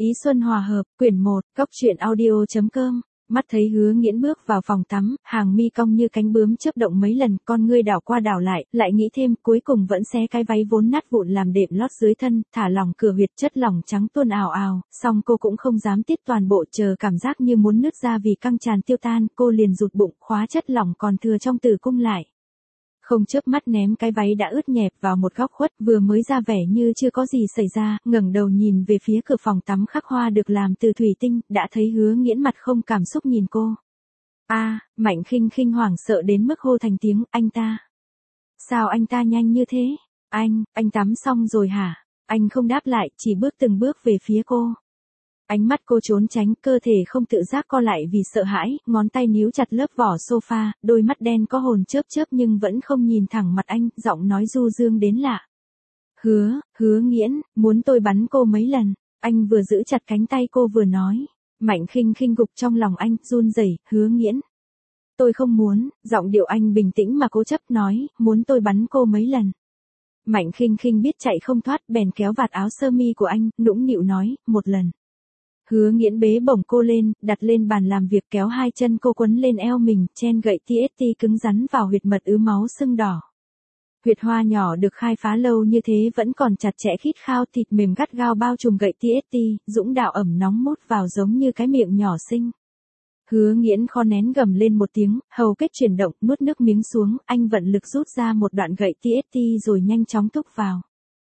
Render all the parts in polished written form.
Ý xuân hòa hợp, quyển 1, góc truyện audio.com. Mắt thấy Hứa Nghiễn bước vào phòng tắm, hàng mi cong như cánh bướm chớp động mấy lần, con ngươi đảo qua đảo lại nghĩ thêm, cuối cùng vẫn xé cái váy vốn nát vụn làm đệm lót dưới thân, thả lỏng cửa huyệt, chất lỏng trắng tuôn ào ào, song cô cũng không dám tiết toàn bộ, chờ cảm giác như muốn nứt ra vì căng tràn tiêu tan, cô liền rụt bụng, khóa chất lỏng còn thừa trong tử cung lại. Không chớp mắt ném cái váy đã ướt nhẹp vào một góc khuất, vừa mới ra vẻ như chưa có gì xảy ra, ngẩng đầu nhìn về phía cửa phòng tắm khắc hoa được làm từ thủy tinh, đã thấy Hứa Nghiễn mặt không cảm xúc nhìn cô. Mạnh Khinh Khinh hoảng sợ đến mức hô thành tiếng, anh ta. Sao anh ta nhanh như thế? Anh tắm xong rồi hả? Anh không đáp lại, chỉ bước từng bước về phía cô. Ánh mắt cô trốn tránh, cơ thể không tự giác co lại vì sợ hãi, ngón tay níu chặt lớp vỏ sofa, đôi mắt đen có hồn chớp chớp nhưng vẫn không nhìn thẳng mặt anh, giọng nói du dương đến lạ. Hứa Nghiễn, muốn tôi bắn cô mấy lần? Anh vừa giữ chặt cánh tay cô vừa nói. Mạnh Khinh Khinh gục trong lòng anh, run rẩy, Hứa Nghiễn. Tôi không muốn, giọng điệu anh bình tĩnh mà cố chấp nói, muốn tôi bắn cô mấy lần? Mạnh Khinh Khinh biết chạy không thoát, bèn kéo vạt áo sơ mi của anh, nũng nịu nói, một lần. Hứa Nghiễn bế bổng cô lên, đặt lên bàn làm việc, kéo hai chân cô quấn lên eo mình, chen gậy TST cứng rắn vào huyệt mật ứ máu sưng đỏ. Huyệt hoa nhỏ được khai phá lâu như thế vẫn còn chặt chẽ khít khao, thịt mềm gắt gao bao trùm gậy TST, dũng đạo ẩm nóng mút vào giống như cái miệng nhỏ xinh. Hứa Nghiễn kho nén gầm lên một tiếng, hầu kết chuyển động, nuốt nước miếng xuống, anh vận lực rút ra một đoạn gậy TST rồi nhanh chóng túc vào.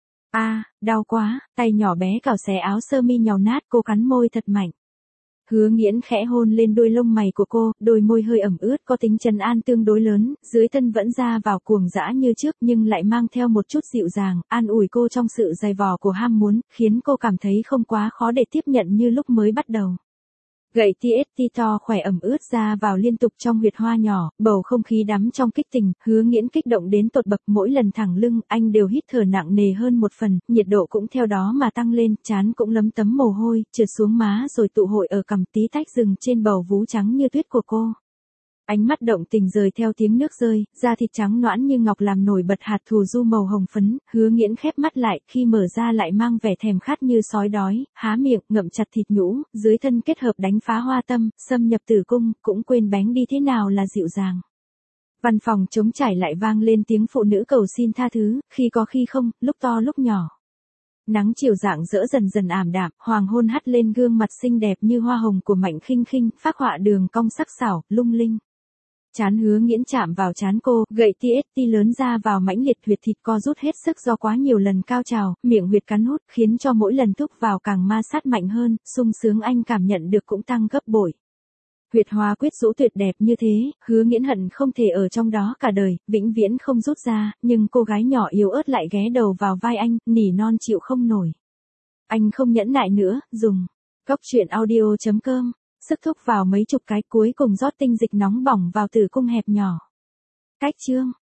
Đau quá, tay nhỏ bé cào xé áo sơ mi nhàu nát, cô cắn môi thật mạnh. Hứa Nghiễn khẽ hôn lên đôi lông mày của cô, đôi môi hơi ẩm ướt có tính trấn an tương đối lớn, dưới thân vẫn ra vào cuồng dã như trước nhưng lại mang theo một chút dịu dàng, an ủi cô trong sự dày vò của ham muốn, khiến cô cảm thấy không quá khó để tiếp nhận như lúc mới bắt đầu. Gậy TST to khỏe ẩm ướt ra vào liên tục trong huyệt hoa nhỏ, bầu không khí đắm trong kích tình, Hứa Nghiễn kích động đến tột bậc, mỗi lần thẳng lưng, anh đều hít thở nặng nề hơn một phần, nhiệt độ cũng theo đó mà tăng lên, trán cũng lấm tấm mồ hôi, trượt xuống má rồi tụ hội ở cằm, tí tách rừng trên bầu vú trắng như tuyết của cô. Ánh mắt động tình rời theo tiếng nước rơi, da thịt trắng nõn như ngọc làm nổi bật hạt thù du màu hồng phấn, Hứa Nghiễn khép mắt lại, khi mở ra lại mang vẻ thèm khát như sói đói, há miệng, ngậm chặt thịt nhũ, dưới thân kết hợp đánh phá hoa tâm, xâm nhập tử cung, cũng quên bén đi thế nào là dịu dàng. Văn phòng trống trải lại vang lên tiếng phụ nữ cầu xin tha thứ, khi có khi không, lúc to lúc nhỏ. Nắng chiều rạng rỡ dần dần ảm đạm, hoàng hôn hắt lên gương mặt xinh đẹp như hoa hồng của Mạnh Khinh Khinh, phác họa đường cong sắc sảo, lung linh. Trán Hứa Nghiễn chạm vào trán cô, gậy TST lớn ra vào mãnh liệt, huyệt thịt co rút hết sức do quá nhiều lần cao trào, miệng huyệt cắn hút, khiến cho mỗi lần thúc vào càng ma sát mạnh hơn, sung sướng anh cảm nhận được cũng tăng gấp bội. Huyệt hoa quyết rũ tuyệt đẹp như thế, Hứa Nghiễn hận không thể ở trong đó cả đời, vĩnh viễn không rút ra, nhưng cô gái nhỏ yếu ớt lại ghé đầu vào vai anh, nỉ non chịu không nổi. Anh không nhẫn nại nữa, dùng. Góc truyện audio.com. Sức thúc vào mấy chục cái, cuối cùng rót tinh dịch nóng bỏng vào tử cung hẹp nhỏ. Cách chương.